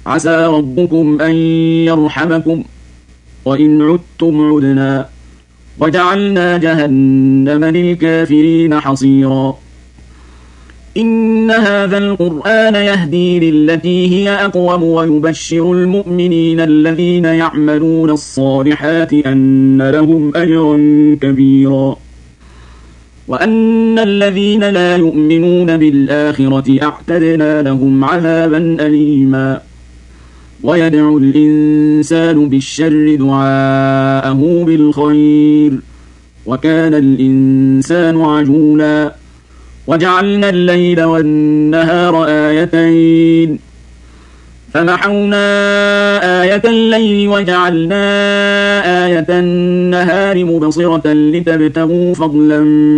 عسى ربكم أن يرحمكم وإن عدتم عدنا وجعلنا جهنم للكافرين حصيرا إن هذا القرآن يهدي للتي هي أقوم ويبشر المؤمنين الذين يعملون الصالحات أن لهم أجرا كبيرا وأن الذين لا يؤمنون بالآخرة أعتدنا لهم عذابا أليما ويدعو الإنسان بالشر دعاءه بالخير وكان الإنسان عجولا وجعلنا الليل والنهار آيتين فمحونا آية الليل وجعلنا آية النهار مبصرة لتبتغوا فضلا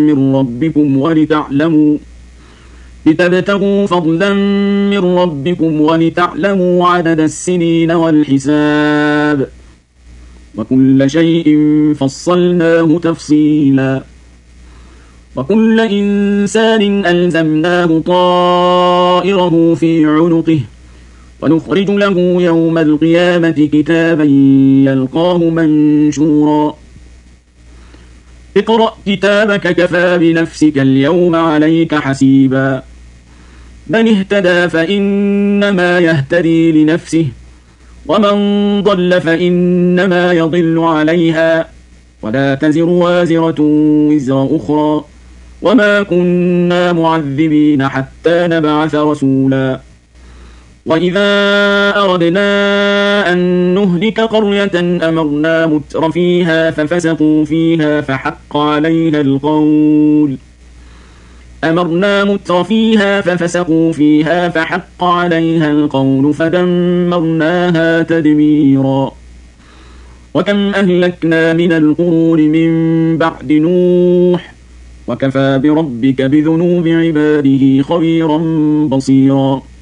من ربكم ولتعلموا عدد السنين والحساب وكل شيء فصلناه تفصيلا وكل إنسان ألزمناه طائره في عنقه ونخرج له يوم القيامة كتابا يلقاه منشورا اقرأ كتابك كفى بنفسك اليوم عليك حسيبا من اهتدى فإنما يهتدي لنفسه ومن ضل فإنما يضل عليها ولا تزر وازرة وزر أخرى وما كنا معذبين حتى نبعث رسولا وإذا أردنا أن نهلك قرية أمرنا متر فيها ففسقوا فيها فحق عليها القول فدمرناها تدميرا وكم أهلكنا من القرون من بعد نوح وكفى بربك بذنوب عباده خبيرا بصيرا